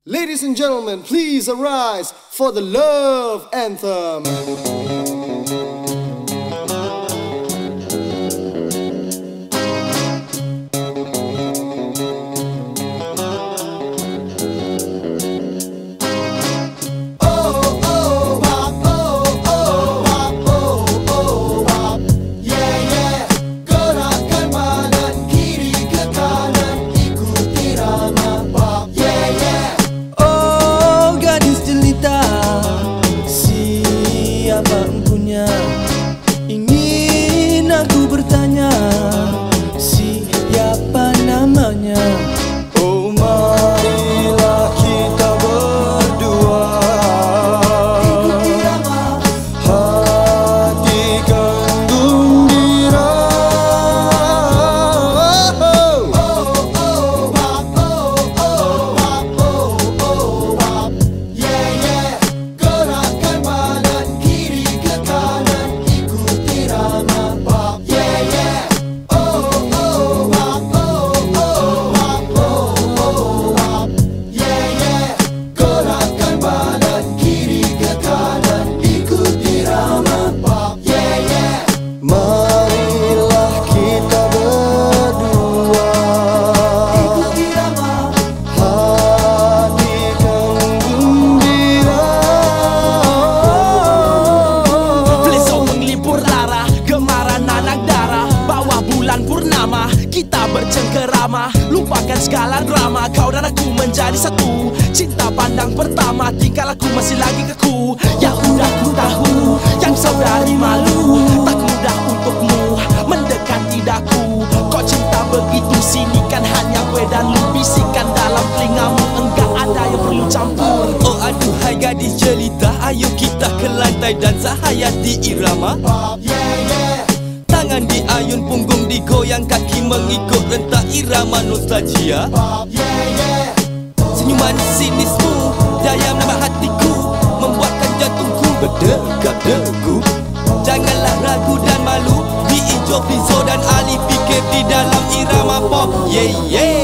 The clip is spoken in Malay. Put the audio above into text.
Ladies and gentlemen, please arise for the love anthem. Ingin aku bertanya, siapa namanya? Oh, marilah kita berdua ikuti irama hati gembira. Gerakkan badan kiri ke kanan, ikuti irama. Marilah kita berdua ikuti irama hati gembira. Pelesau mengelipur lara, gemaran anak darah. Bawah bulan purnama, kita bercengkerama. Lupakan segala drama, kau dan aku menjadi satu. Cinta pandang pertama, tingkah aku masih lagi kaku. Yang udah ku tahu, yang saudari malu. Tak mudah untukmu mendekati daku. Kau cinta begitu sini kan hanya gue dan lu. Bisikan dalam telingamu, enggak ada yang perlu campur. Oh aduhai gadis jelita, ayo kita ke lantai dan sahayati irama. Tangan diayun, punggung digoyang, kaki mengikut rentak irama nostalgia. Senyuman sinismu, daya menambah hatiku, membuatkan jantungku berdegup degup. Janganlah ragu dan malu, di Ijo, Fizo dan Ali fikir di dalam irama pop. Yeah yeah.